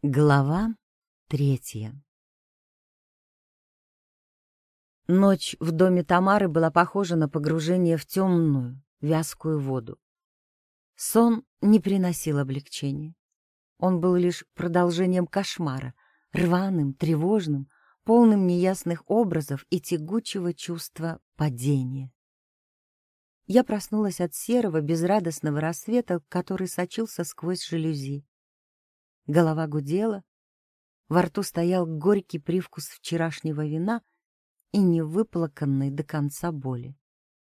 Глава 3. Ночь в доме Тамары была похожа на погружение в темную, вязкую воду. Сон не приносил облегчения. Он был лишь продолжением кошмара, рваным, тревожным, полным неясных образов и тягучего чувства падения. Я проснулась от серого, безрадостного рассвета, который сочился сквозь жалюзи. Голова гудела, во рту стоял горький привкус вчерашнего вина и невыплаканной до конца боли.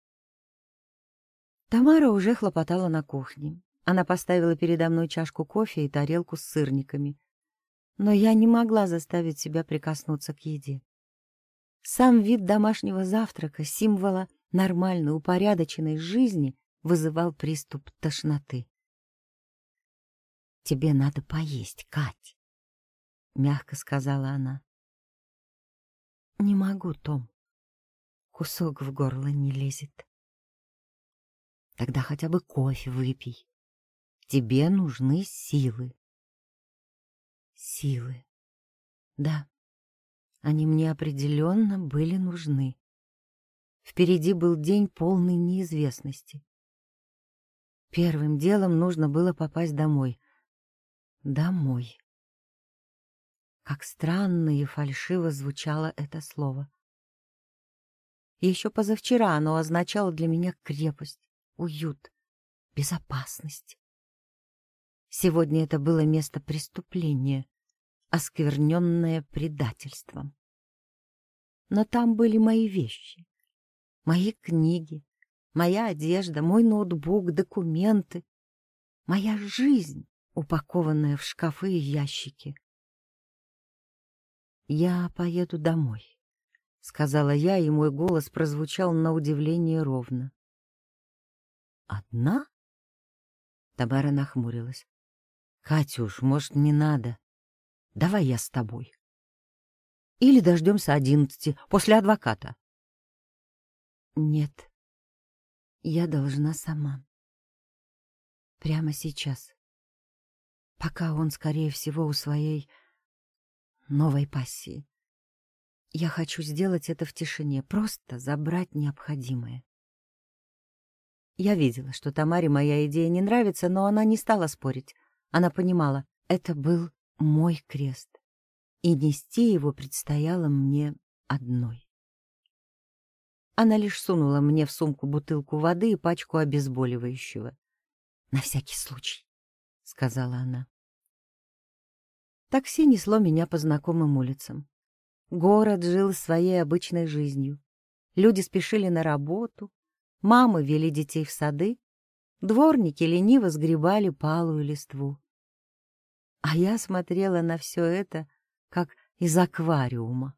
Тамара уже хлопотала на кухне. Она поставила передо мной чашку кофе и тарелку с сырниками. Но я не могла заставить себя прикоснуться к еде. Сам вид домашнего завтрака, символа нормальной, упорядоченной жизни, вызывал приступ тошноты. «Тебе надо поесть, Кать», — мягко сказала она. «Не могу, Том. Кусок в горло не лезет». «Тогда хотя бы кофе выпей. Тебе нужны силы». Силы. Да, они мне определенно были нужны. Впереди был день полный неизвестности. Первым делом нужно было попасть домой. Домой. Как странно и фальшиво звучало это слово. Еще позавчера оно означало для меня крепость, уют, безопасность. Сегодня это было место преступления, оскверненное предательством. Но там были мои вещи, мои книги, моя одежда, мой ноутбук, документы, моя жизнь, упакованная в шкафы и ящики. «Я поеду домой», — сказала я, и мой голос прозвучал на удивление ровно. «Одна?» Тамара нахмурилась. «Катюш, может, не надо? Давай я с тобой. Или дождемся 11 после адвоката». «Нет, я должна сама. Прямо сейчас. Пока он, скорее всего, у своей новой пассии. Я хочу сделать это в тишине, просто забрать необходимое». Я видела, что Тамаре моя идея не нравится, но она не стала спорить. Она понимала, это был мой крест, и нести его предстояло мне одной. Она лишь сунула мне в сумку бутылку воды и пачку обезболивающего. «На всякий случай», — сказала она. Такси несло меня по знакомым улицам. Город жил своей обычной жизнью. Люди спешили на работу, мамы вели детей в сады, дворники лениво сгребали палую листву. А я смотрела на все это, как из аквариума.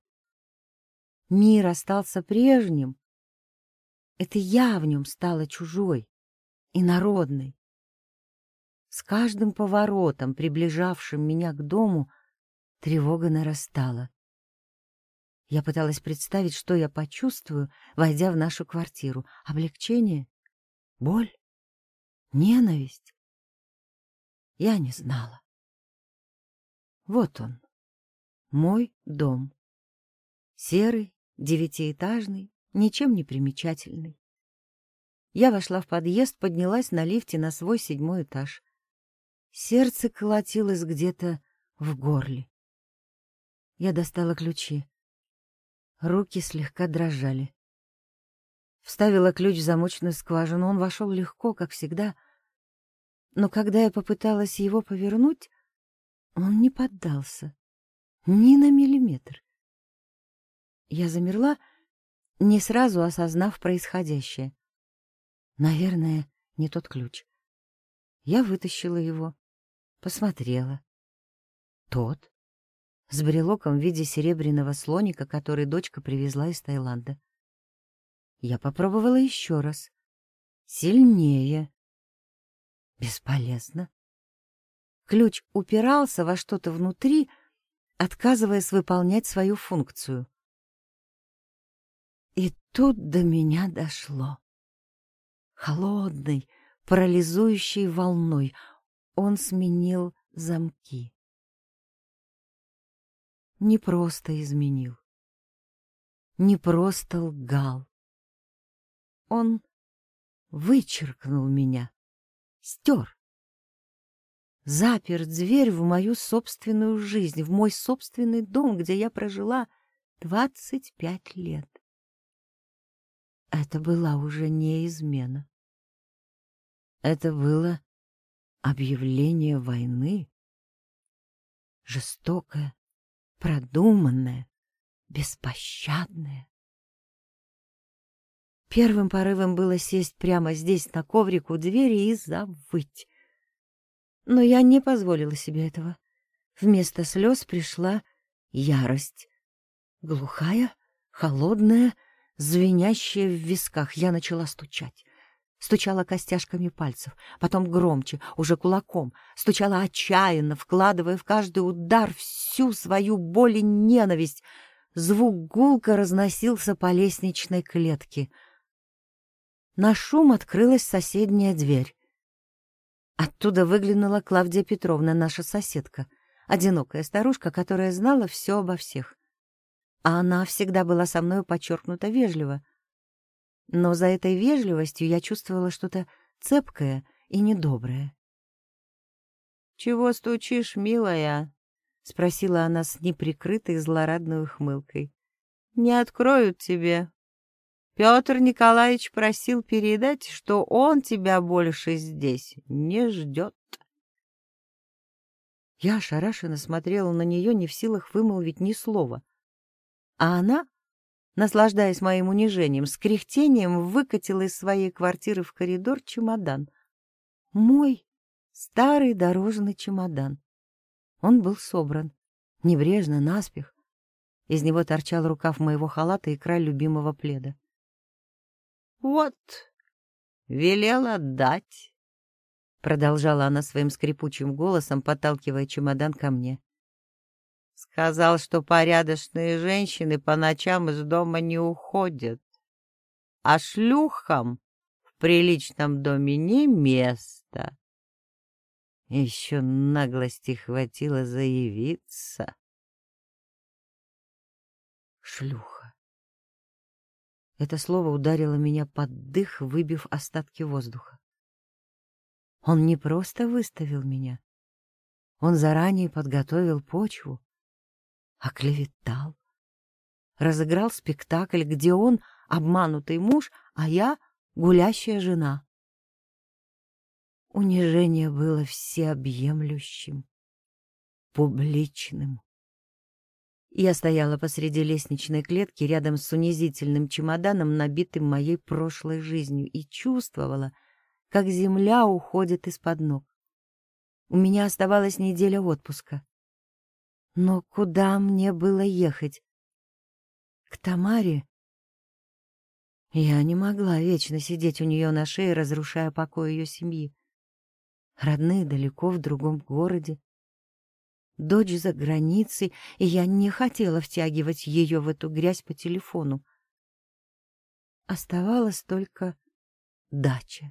Мир остался прежним. Это я в нем стала чужой, инородной. С каждым поворотом, приближавшим меня к дому, тревога нарастала. Я пыталась представить, что я почувствую, войдя в нашу квартиру. Облегчение? Боль? Ненависть? Я не знала. Вот он, мой дом. Серый, 9-этажный, ничем не примечательный. Я вошла в подъезд, поднялась на лифте на свой 7-й этаж. Сердце колотилось где-то в горле. Я достала ключи. Руки слегка дрожали. Вставила ключ в замочную скважину. Он вошел легко, как всегда. Но когда я попыталась его повернуть, он не поддался. Ни на миллиметр. Я замерла, не сразу осознав происходящее. Наверное, не тот ключ. Я вытащила его, посмотрела. Тот, с брелоком в виде серебряного слоника, который дочка привезла из Таиланда. Я попробовала еще раз. Сильнее. Бесполезно. Ключ упирался во что-то внутри, отказываясь выполнять свою функцию. И тут до меня дошло. Холодной, парализующей волной он сменил замки. не просто изменил, не просто лгал. Он вычеркнул меня, стер, запер дверь в мою собственную жизнь, в мой собственный дом, где я прожила 25 лет. Это была уже не измена. Это было объявление войны. Жестокое, продуманное, беспощадное. Первым порывом было сесть прямо здесь, на коврик у двери, и завыть. Но я не позволила себе этого. Вместо слез пришла ярость. Глухая, холодная, звенящая в висках. Я начала стучать. Стучала костяшками пальцев, потом громче, уже кулаком. Стучала отчаянно, вкладывая в каждый удар всю свою боль и ненависть. Звук гулко разносился по лестничной клетке. На шум открылась соседняя дверь. Оттуда выглянула Клавдия Петровна, наша соседка, одинокая старушка, которая знала все обо всех. А она всегда была со мною подчеркнуто вежлива. Но за этой вежливостью я чувствовала что-то цепкое и недоброе. «Чего стучишь, милая?» — спросила она с неприкрытой злорадной ухмылкой. «Не откроют тебе. Петр Николаевич просил передать, что он тебя больше здесь не ждет». Я ошарашенно смотрела на нее, не в силах вымолвить ни слова. А она, наслаждаясь моим унижением, с кряхтением выкатила из своей квартиры в коридор чемодан. Мой старый дорожный чемодан. Он был собран, небрежно, наспех. Из него торчал рукав моего халата и край любимого пледа. «Вот, велел отдать», — продолжала она своим скрипучим голосом, подталкивая чемодан ко мне. «Сказал, что порядочные женщины по ночам из дома не уходят, а шлюхам в приличном доме не место. Еще наглости хватило заявиться». Шлюха. Это слово ударило меня под дых, выбив остатки воздуха. Он не просто выставил меня. Он заранее подготовил почву, оклеветал, разыграл спектакль, где он обманутый муж, а я гулящая жена. Унижение было всеобъемлющим, публичным. Я стояла посреди лестничной клетки рядом с унизительным чемоданом, набитым моей прошлой жизнью, и чувствовала, как земля уходит из-под ног. У меня оставалась неделя отпуска. Но куда мне было ехать? К Тамаре? Я не могла вечно сидеть у нее на шее, разрушая покой ее семьи. Родные далеко, в другом городе. Дочь за границей, и я не хотела втягивать ее в эту грязь по телефону. Оставалась только дача.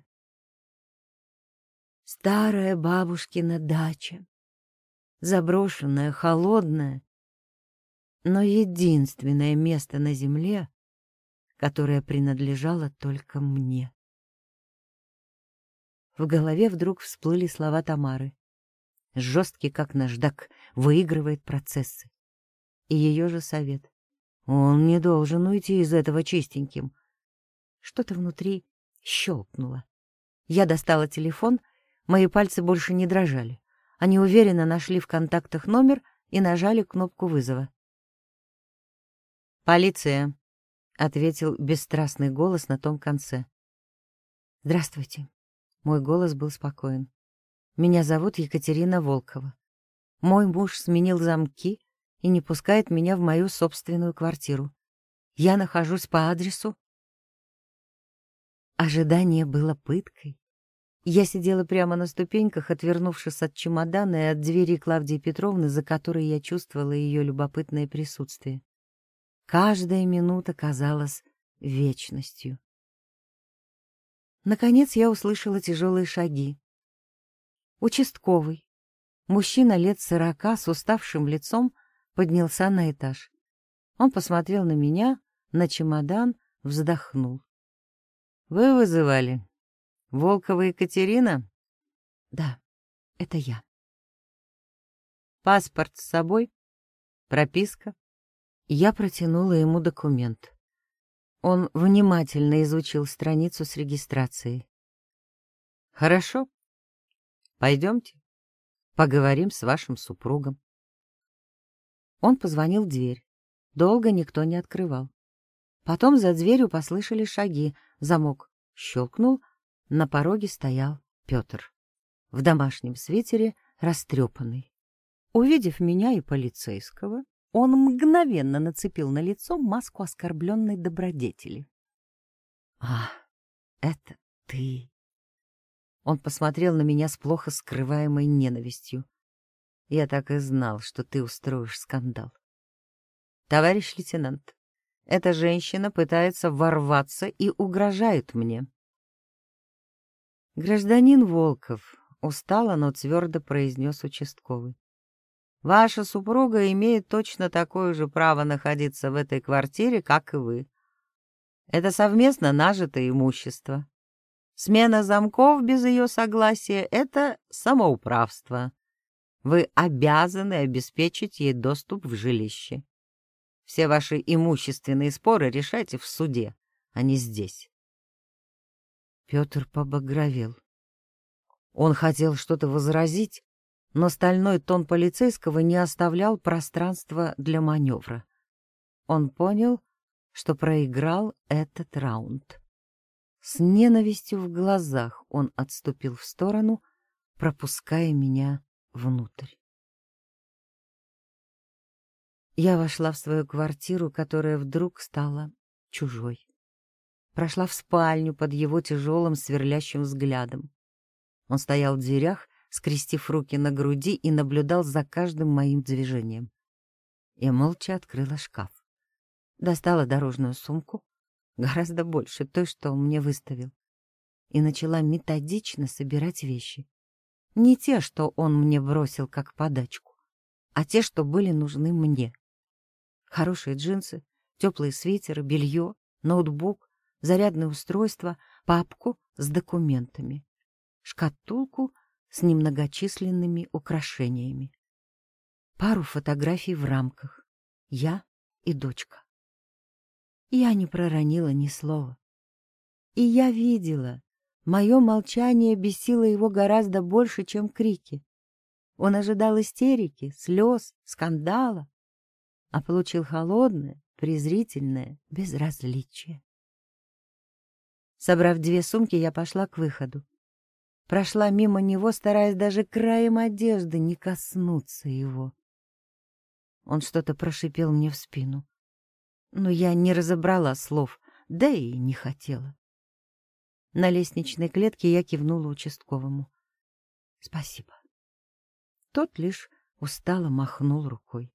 Старая бабушкина дача. Заброшенная, холодная, но единственное место на земле, которое принадлежало только мне. В голове вдруг всплыли слова Тамары. Жесткий, как наждак, выигрывает процессы. И ее же совет. Он не должен уйти из этого чистеньким. Что-то внутри щелкнуло. Я достала телефон, мои пальцы больше не дрожали. Они уверенно нашли в контактах номер и нажали кнопку вызова. «Полиция», — ответил бесстрастный голос на том конце. «Здравствуйте». Мой голос был спокоен. «Меня зовут Екатерина Волкова. Мой муж сменил замки и не пускает меня в мою собственную квартиру. Я нахожусь по адресу». Ожидание было пыткой. Я сидела прямо на ступеньках, отвернувшись от чемодана и от двери Клавдии Петровны, за которой я чувствовала ее любопытное присутствие. Каждая минута казалась вечностью. Наконец я услышала тяжелые шаги. Участковый, мужчина лет 40 с уставшим лицом, поднялся на этаж. Он посмотрел на меня, на чемодан, вздохнул. «Вы вызывали? Волкова Екатерина?» «Да, это я». «Паспорт с собой? Прописка?» Я протянула ему документ. Он внимательно изучил страницу с регистрацией. «Хорошо. Пойдемте, поговорим с вашим супругом». Он позвонил в дверь. Долго никто не открывал. Потом за дверью послышались шаги. Замок щелкнул. На пороге стоял Петр. В домашнем свитере, растрепанный. Увидев меня и полицейского, он мгновенно нацепил на лицо маску оскорбленной добродетели. «А, это ты!» Он посмотрел на меня с плохо скрываемой ненавистью. «Я так и знал, что ты устроишь скандал. Товарищ лейтенант, эта женщина пытается ворваться и угрожает мне». «Гражданин Волков», — устало, но твердо произнес участковый. «Ваша супруга имеет точно такое же право находиться в этой квартире, как и вы. Это совместно нажитое имущество. Смена замков без ее согласия — это самоуправство. Вы обязаны обеспечить ей доступ в жилище. Все ваши имущественные споры решайте в суде, а не здесь». Петр побагровел. Он хотел что-то возразить, но стальной тон полицейского не оставлял пространства для маневра. Он понял, что проиграл этот раунд. С ненавистью в глазах он отступил в сторону, пропуская меня внутрь. Я вошла в свою квартиру, которая вдруг стала чужой. Прошла в спальню под его тяжелым сверлящим взглядом. Он стоял в дверях, скрестив руки на груди, и наблюдал за каждым моим движением. Я молча открыла шкаф. Достала дорожную сумку, гораздо больше той, что он мне выставил, и начала методично собирать вещи. Не те, что он мне бросил как подачку, а те, что были нужны мне. Хорошие джинсы, теплые свитеры, белье, ноутбук, зарядное устройство, папку с документами, шкатулку с немногочисленными украшениями, пару фотографий в рамках, я и дочка. Я не проронила ни слова. И я видела, мое молчание бесило его гораздо больше, чем крики. Он ожидал истерики, слез, скандала, а получил холодное, презрительное безразличие. Собрав 2 сумки, я пошла к выходу. Прошла мимо него, стараясь даже краем одежды не коснуться его. Он что-то прошипел мне в спину, но я не разобрала слов, да и не хотела. На лестничной клетке я кивнула участковому. «Спасибо». Тот лишь устало махнул рукой.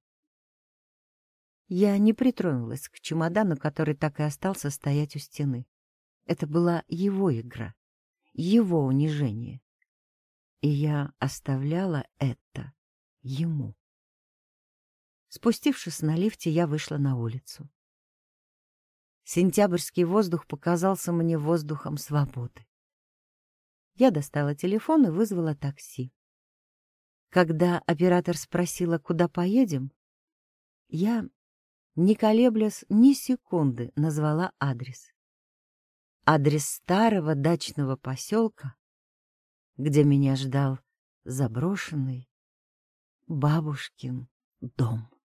Я не притронулась к чемодану, который так и остался стоять у стены. Это была его игра, его унижение. И я оставляла это ему. Спустившись на лифте, я вышла на улицу. Сентябрьский воздух показался мне воздухом свободы. Я достала телефон и вызвала такси. Когда оператор спросила, куда поедем, я, не колеблясь ни секунды, назвала адрес. Адрес старого дачного поселка, где меня ждал заброшенный бабушкин дом.